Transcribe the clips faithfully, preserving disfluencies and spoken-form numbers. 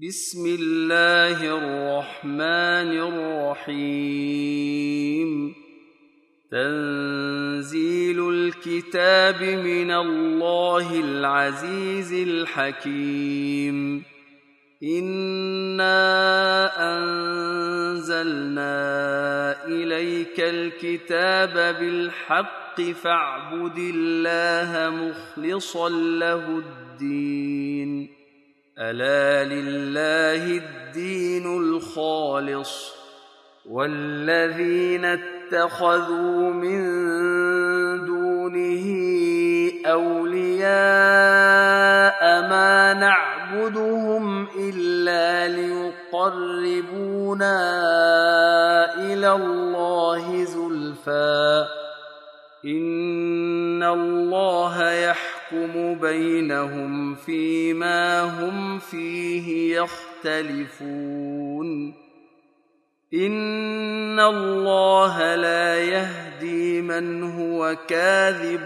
بسم الله الرحمن الرحيم. تنزيل الكتاب من الله العزيز الحكيم. إنا أنزلنا إليك الكتاب بالحق فاعبد الله مخلصا له الدين. ألا لله الدين الخالص، والذين اتخذوا من دونه أولياء ما نعبدهم إلا ليقربونا إلى الله زلفى إن الله يحكم بينهم فيما هم فيه يختلفون. إن الله لا يهدي من هو كاذب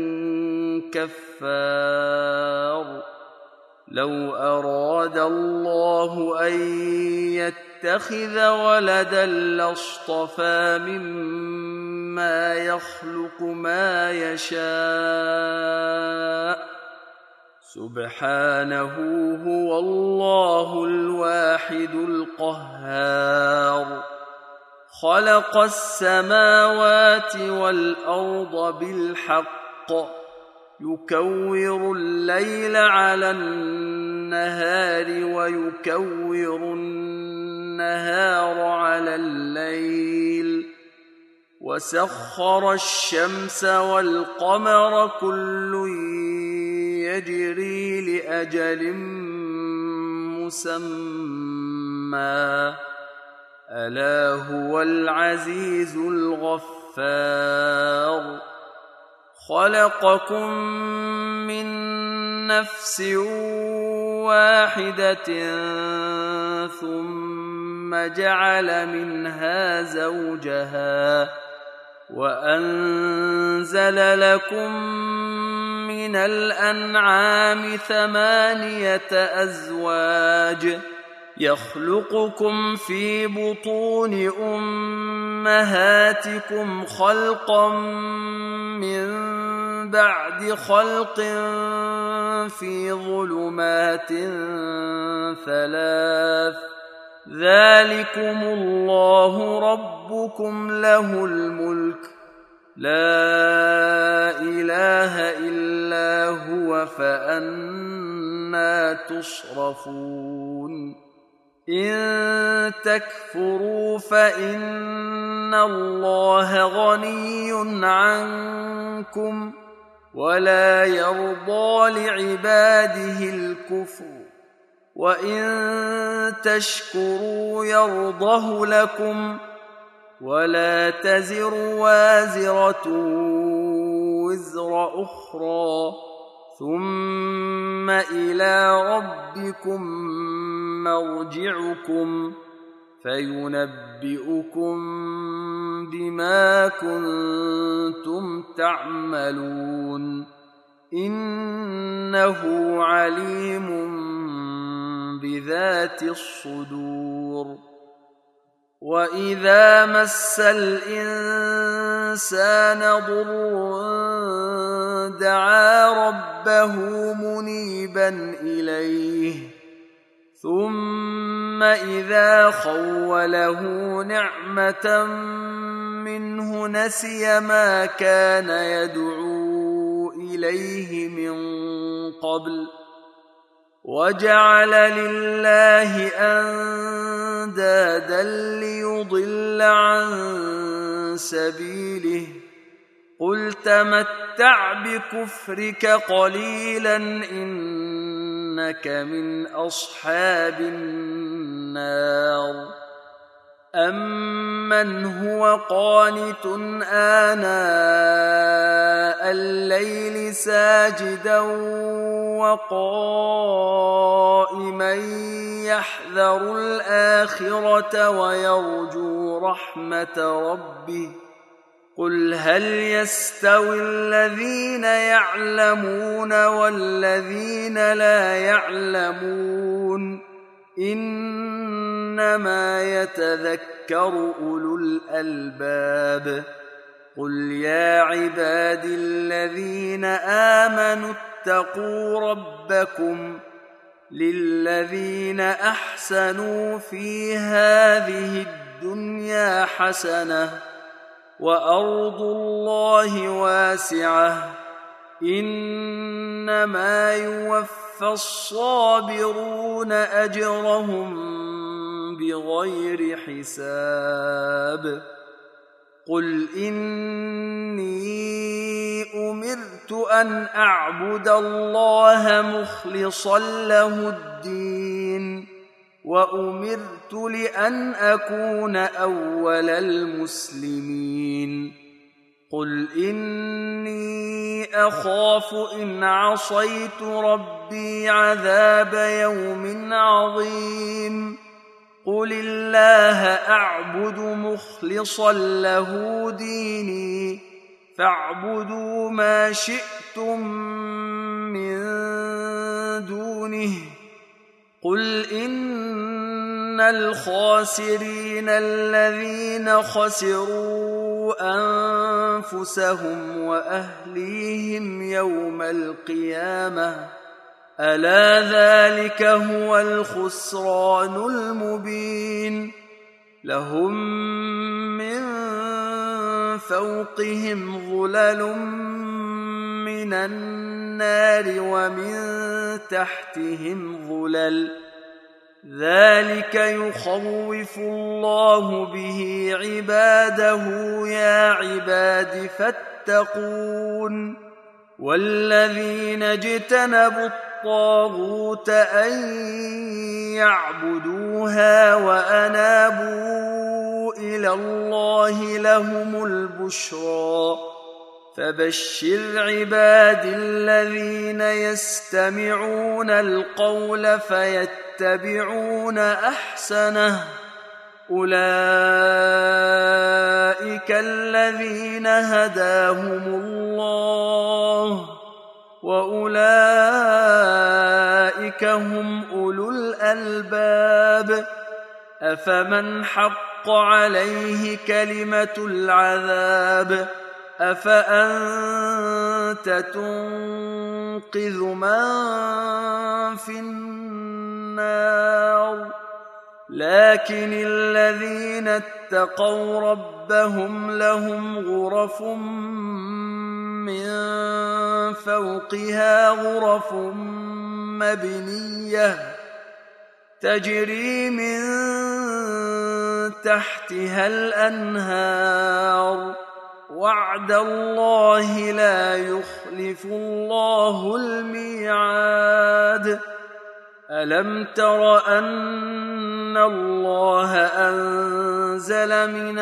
كفار. لو أراد الله أن يتخذ ولدا لاصطفى مما يخلق ما يشاء سبحانه هو الله الواحد القهار. خلق السماوات والأرض بالحق يكور الليل على النهار ويكور النهار على الليل وسخر الشمس والقمر كل يجري لأجل مسمى ألا هو العزيز الغفار. خلقكم من نفس واحدة ثم جعل منها زوجها وأنزل لكم من الأنعام ثمانية أزواج يخلقكم في بطون أمهاتكم خلقا من بعد خلق في ظلمات ثلاث ذلكم الله ربكم له الملك لا إله إلا هو فأنى تصرفون. إن تكفروا فإن الله غني عنكم ولا يرضى لعباده الكفر وإن تشكروا يرضه لكم ولا تزر وازرة وزر أخرى ثم إلى ربكم مرجعكم فينبئكم بما كنتم تعملون إنه عليم بذات الصدور. وإذا مس الإنسان ضر دعا ربه منيبا إليه ثم إذا خوله نعمة منه نسي ما كان يدعو إليه من قبل وجعل لله أندادا ليضل عن سبيله قل تمتع بكفرك قليلا إنك من أصحاب النار. أمن هو قانت آناء الليل ساجدا وقائما يحذر الآخرة ويرجو رحمة ربه قل هل يستوي الذين يعلمون والذين لا يعلمون إنما يتذكر أولو الألباب قل يا عبادي الذين آمنوا اتقوا ربكم للذين أحسنوا في هذه الدنيا حسنة وأرض الله واسعة إنما يوفى الصابرون أجرهم بغير حساب قل إني أمرت أن أعبد الله مخلصا له الدين وأمرت لأن أكون أول المسلمين قل إني أخاف إن عصيت ربي عذاب يوم عظيم قل الله أعبد مخلصا له ديني فاعبدوا ما شئتم من دونه قل إن الخاسرين الذين خسروا أنفسهم وأهليهم يوم القيامة ألا ذلك هو الخسران المبين لهم من فوقهم ظلل من النار ومن تحتهم ظلل ذلك يخوف الله به عباده يا عباد فاتقون والذين اجتنبوا الطاغوت أن يعبدوها وأنابوا إلى الله لهم البشرى فبشر عباد الذين يستمعون القول فيتبعون أحسنه أولئك الذين هداهم الله وأولئك هم أولو الألباب أفمن حق عليه كلمة العذاب أفأنت تنقذ من في النار لكن الذين اتقوا ربهم لهم غرف من فوقها غرف مبنية تجري من تحتها الأنهار وعد الله لا يخلف الله الميعاد ألم تر أن الله أنزل من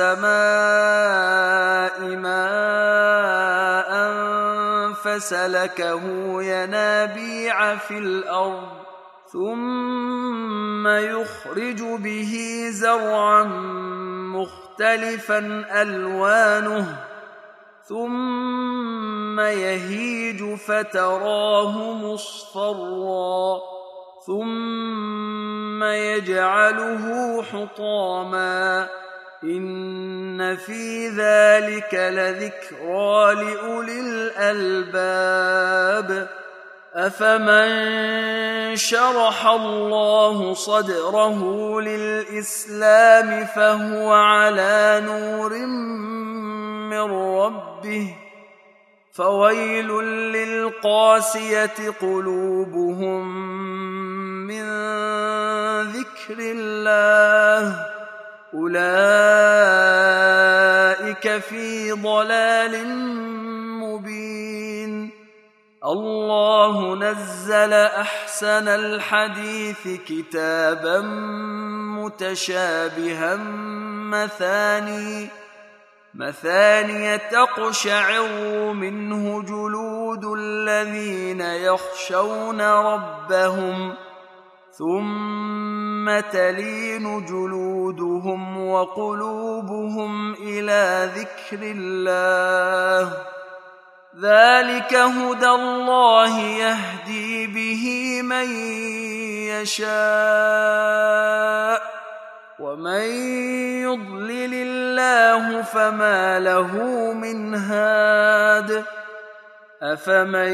السماء ماء فسلكه ينابيع في الأرض ثم يخرج به زرعا مختلفا ألوانه ثم يهيج فتراه مصفرا ثم يجعله حطاما إن في ذلك لذكرى لأولي الألباب أفمن شرح الله صدره للإسلام فهو على نور من ربه فويل للقاسية قلوبهم من ذكر الله أولئك في ضلال مبين الله نزل أحسن الحديث كتابا متشابها مثاني مثانية تقشعر منه جلود الذين يخشون ربهم ثم تلين جلودهم وقلوبهم إلى ذكر الله ذلك هدى الله يهدي به من يشاء ومن يضلل الله فما له من هاد أفمن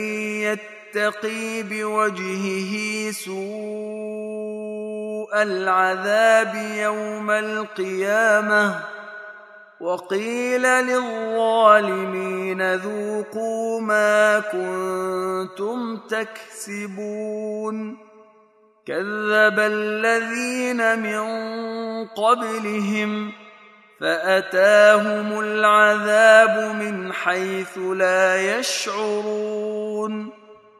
يتقي بوجهه سوء العذاب يوم القيامة وقيل للظالمين ذوقوا ما كنتم تكسبون كذب الذين من قبلهم فأتاهم العذاب من حيث لا يشعرون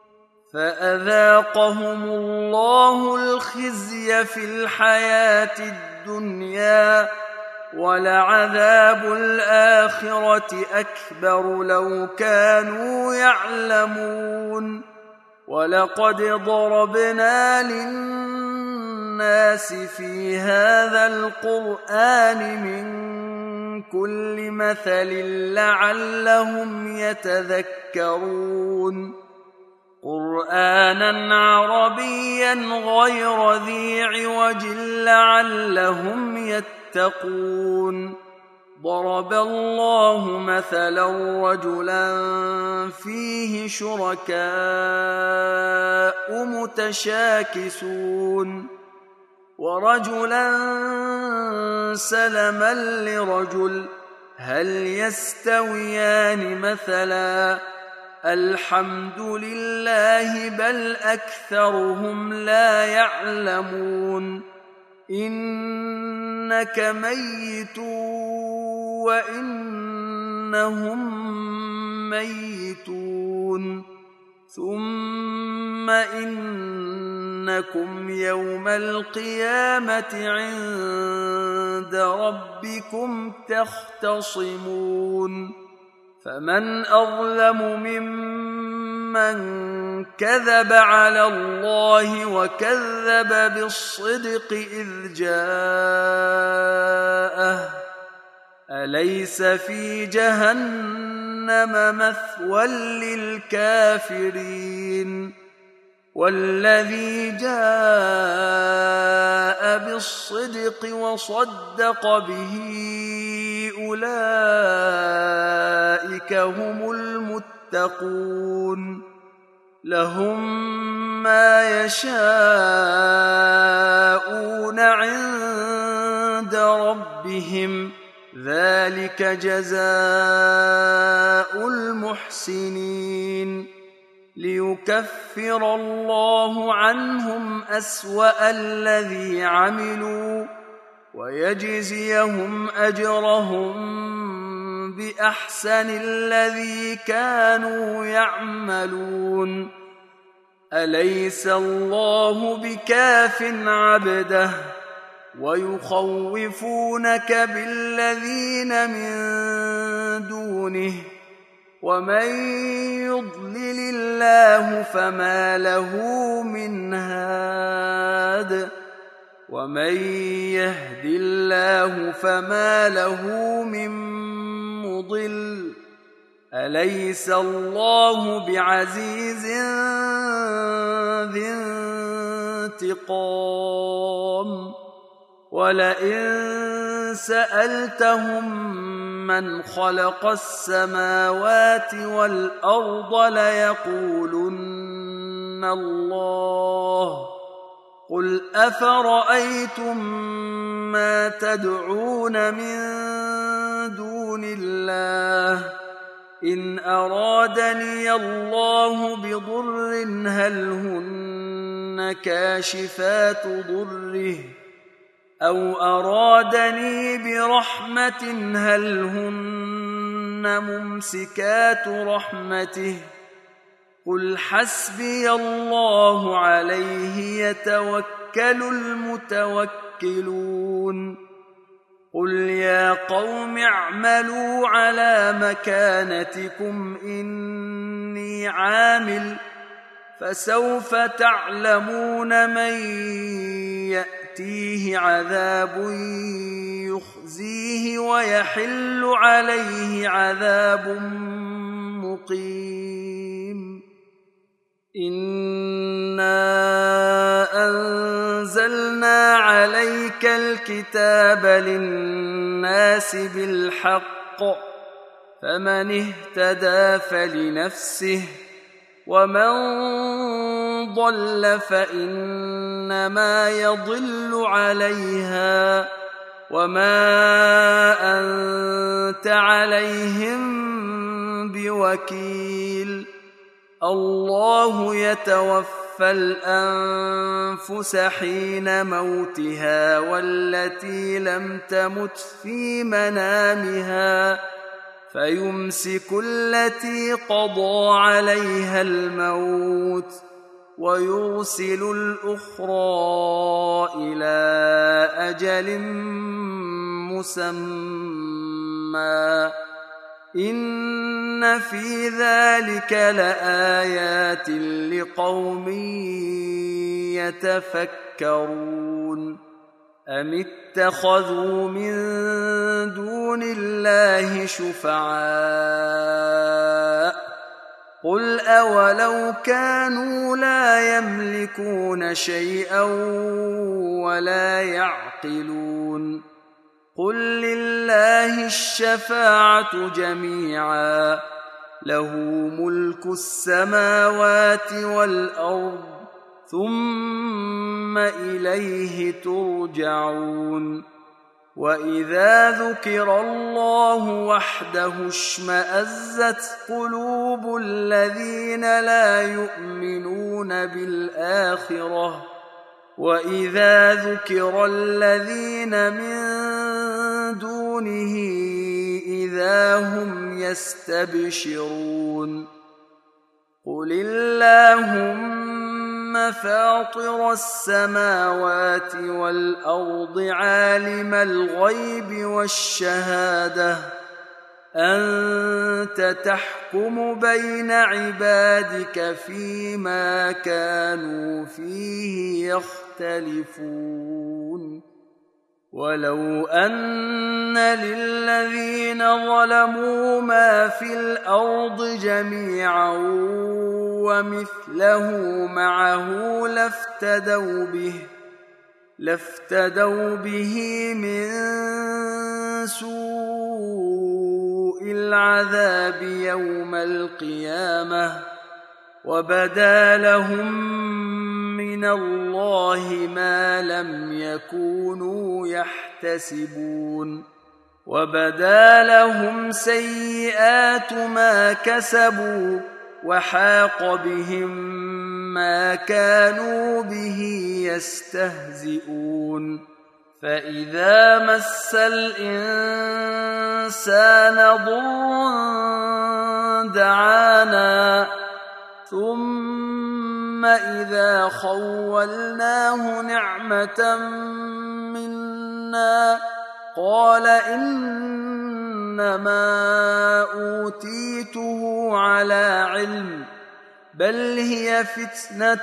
فأذاقهم الله الخزي في الحياة الدنيا ولعذاب الآخرة أكبر لو كانوا يعلمون ولقد ضربنا للناس في هذا القرآن من كل مثل لعلهم يتذكرون قرآنا عربيا غير ذي عوج لعلهم يتقون ضرب الله مثلا رجلا فيه شركاء متشاكسون ورجلا سلما لرجل هل يستويان مثلا الحمد لله بل أكثرهم لا يعلمون إنك ميت وإنهم ميتون ثم إنكم يوم القيامة عند ربكم تختصمون فمن أظلم ممن كذب على الله وكذب بالصدق إذ جاءه أليس في جهنم مثوى للكافرين والذي جاء بالصدق وصدق به أولئك هم المتقون لهم ما يشاءون عند ربهم ذلك جزاء المحسنين ليكفر الله عنهم أسوأ الذي عملوا ويجزيهم أجرهم بأحسن الذي كانوا يعملون أليس الله بكاف عبده ويخوفونك بالذين من دونه ومن يضلل الله فما له من هاد ومن يهد الله فما له من مضل أليس الله بعزيز ذي انتقام ولئن سألتهم من خلق السماوات والأرض ليقولن الله قل أفرأيتم ما تدعون من دون الله إن أرادني الله بضر هل هن كاشفات ضره أو أرادني برحمة هل هن ممسكات رحمته قل حسبي الله عليه يتوكل المتوكلون قل يا قوم اعملوا على مكانتكم إني عامل فسوف تعلمون من يأتيه عذاب يخزيه ويحل عليه عذاب مقيم إنا أنزلنا عليك الكتاب للناس بالحق فمن اهتدى فلنفسه ومن ضل فإنما يضل عليها وما أنت عليهم بوكيل الله يتوفى الأنفس حين موتها والتي لم تمت في منامها فيمسك التي قضى عليها الموت ويرسل الأخرى إلى أجل مسمى إن في ذلك لآيات لقوم يتفكرون أم اتخذوا من دون الله شفعاء قل أولو كانوا لا يملكون شيئا ولا يعقلون قل لله الشفاعة جميعا له ملك السماوات والأرض ثم إليه ترجعون وإذا ذكر الله وحده اشمأزت قلوب الذين لا يؤمنون بالآخرة وإذا ذكر الذين من دونه إذا هم يستبشرون قل اللهم فاطر السماوات والأرض عالم الغيب والشهادة أنت تحكم بين عبادك فيما كانوا فيه يختلفون ولو أن للذين ظلموا ما في الأرض جميعا ومثله معه لافتدوا به لافتدوا به من سوء العذاب يوم القيامة وبدا لهم من الله ما لم يكونوا يحتسبون وبدا لهم سيئات ما كسبوا وحاق بهم ما كانوا به يستهزئون فإذا مس الإنسان ضر دعانا ثم إذا خولناه نعمة منا قال إنما أوتيته على علم بل هي فتنة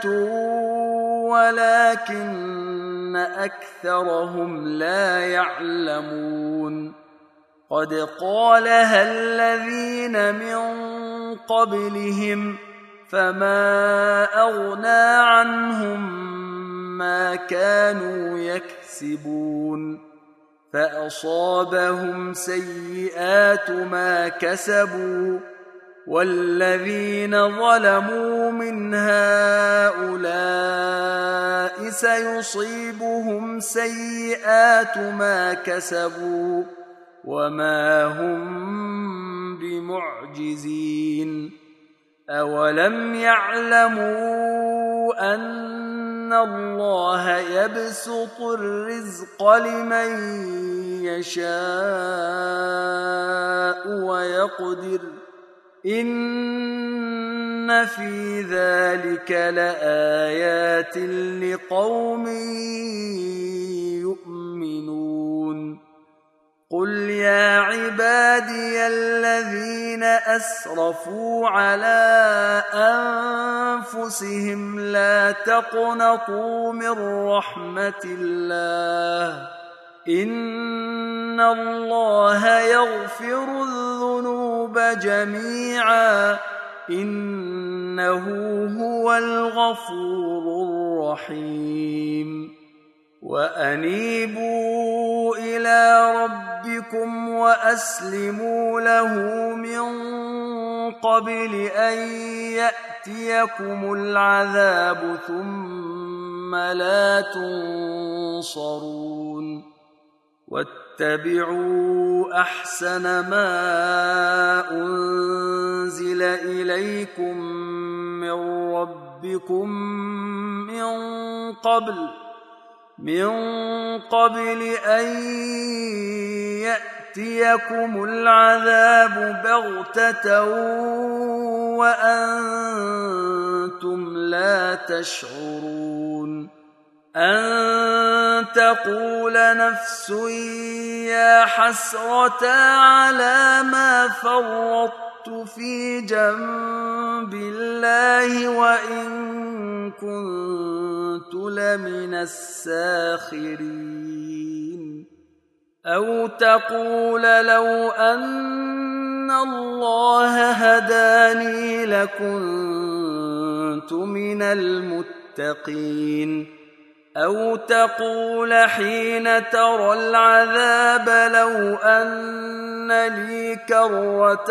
ولكن أكثرهم لا يعلمون قد قالها الذين من قبلهم فما أغنى عنهم ما كانوا يكسبون فأصابهم سيئات ما كسبوا والذين ظلموا من هؤلاء سيصيبهم سيئات ما كسبوا وما هم بمعجزين أولم يعلموا أن الله يبسط الرزق لمن يشاء ويقدر إن في ذلك لآيات لقوم يؤمنون قل يا عبادي الذين أسرفوا على أنفسهم لا تقنطوا من رحمة الله إن الله يغفر الذنوب جميعا إنه هو الغفور الرحيم وأنيبوا إلى ربكم وأسلموا له من قبل أن يأتيكم العذاب ثم لا تنصرون واتبعوا أحسن ما أنزل إليكم من ربكم من قبل من قبل أن يأتيكم العذاب بغتة وأنتم لا تشعرون أن تقول نفس يا حسرة على ما فرطت في جنب الله وإن كنت لمن الساخرين أو تقول لو أن الله هداني لكنت من المتقين أو تقول حين ترى العذاب لو أن لي كرة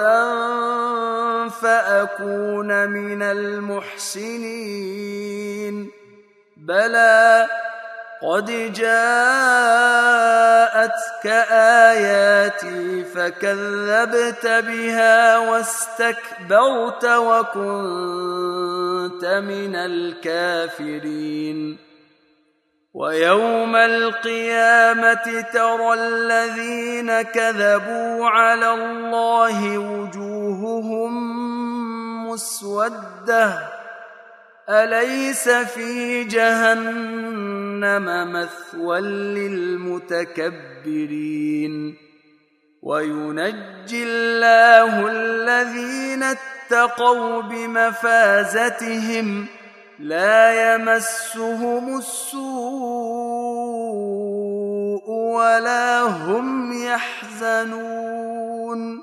فأكون من المحسنين بلى قد جاءتك آياتي فكذبت بها واستكبرت وكنت من الكافرين ويوم القيامة ترى الذين كذبوا على الله وجوههم مسودة أليس في جهنم مثوى للمتكبرين وينجي الله الذين اتقوا بمفازتهم لا يمسهم السوء ولا هم يحزنون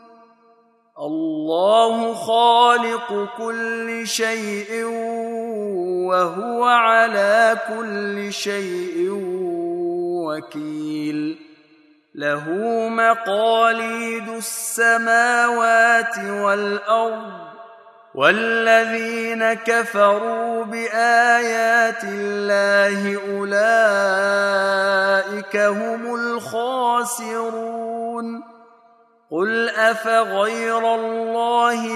الله خالق كل شيء وهو على كل شيء وكيل له مقاليد السماوات والأرض والذين كفروا بآيات الله أولئك هم الخاسرون قل أفغير الله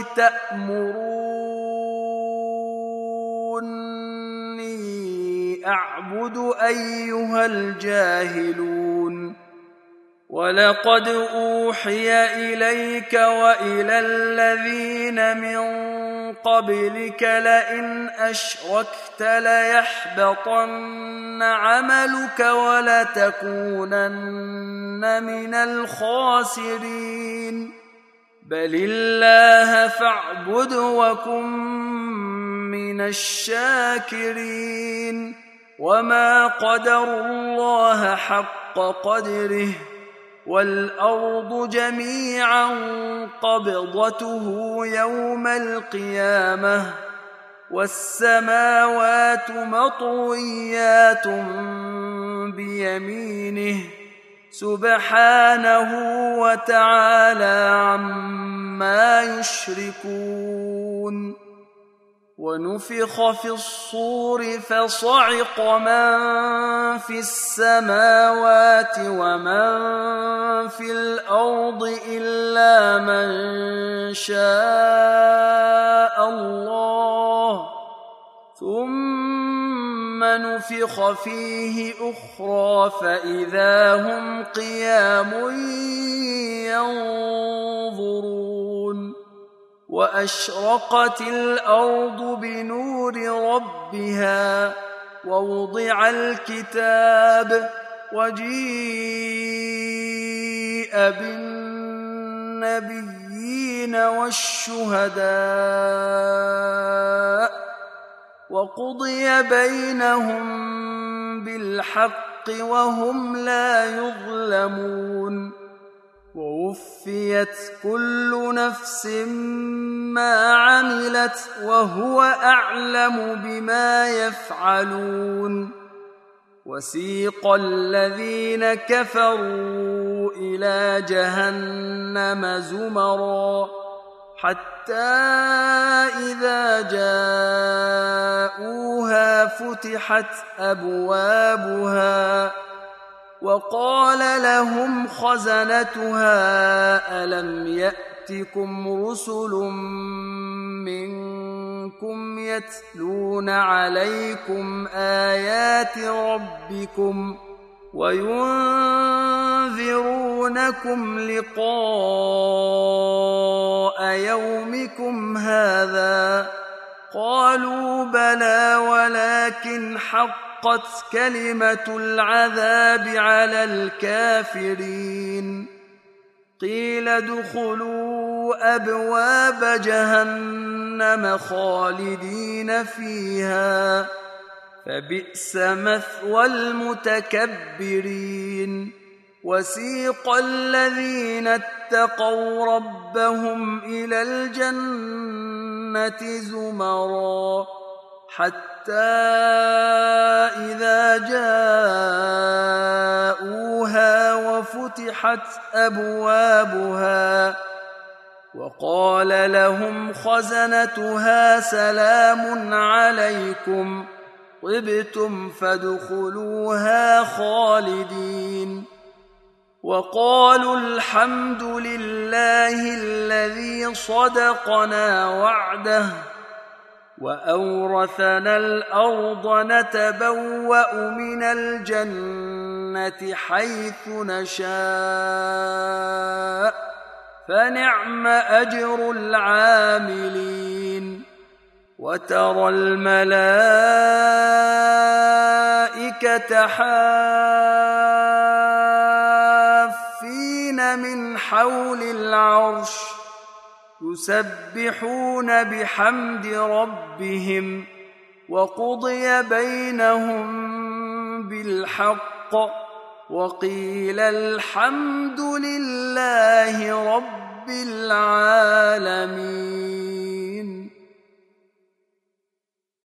تأمروني أعبد أيها الجاهلون ولقد أوحي إليك وإلى الذين من قبلك لئن أشركت ليحبطن عملك ولتكونن من الخاسرين بل الله فاعبد وكن من الشاكرين وما قدروا الله حق قدره والأرض جميعا قبضته يوم القيامة والسماوات مطويات بيمينه سبحانه وتعالى عما يشركون ونفخ في الصور فصعق من في السماوات ومن في الأرض إلا من شاء الله ثم نفخ فيه أخرى فإذا هم قيام ينظرون وأشرقت الأرض بنور ربها ووضع الكتاب وجيء بالنبيين والشهداء وقضي بينهم بالحق وهم لا يظلمون ووفيت كل نفس ما عملت وهو أعلم بما يفعلون وسيق الذين كفروا إلى جهنم زمرا حتى إذا جاءوها فتحت أبوابها وقال لهم خزنتها ألم يأتكم رسل منكم يتلون عليكم آيات ربكم وينذرونكم لقاء يومكم هذا قالوا بلى ولكن حقت كلمة العذاب على الكافرين قيل ادخلوا أبواب جهنم خالدين فيها فبئس مثوى المتكبرين وسيق الذين اتقوا ربهم إلى الجنة زمرا حتى إذا جاءوها وفتحت أبوابها وقال لهم خزنتها سلام عليكم طبتم فادخلوها خالدين وقالوا الحمد لله الذي صدقنا وعده وأورثنا الأرض نتبوأ من الجنة حيث نشاء فنعم أجر العاملين وترى الملائكة حافين من حول العرش يسبحون بحمد ربهم وقضي بينهم بالحق وقيل الحمد لله رب العالمين.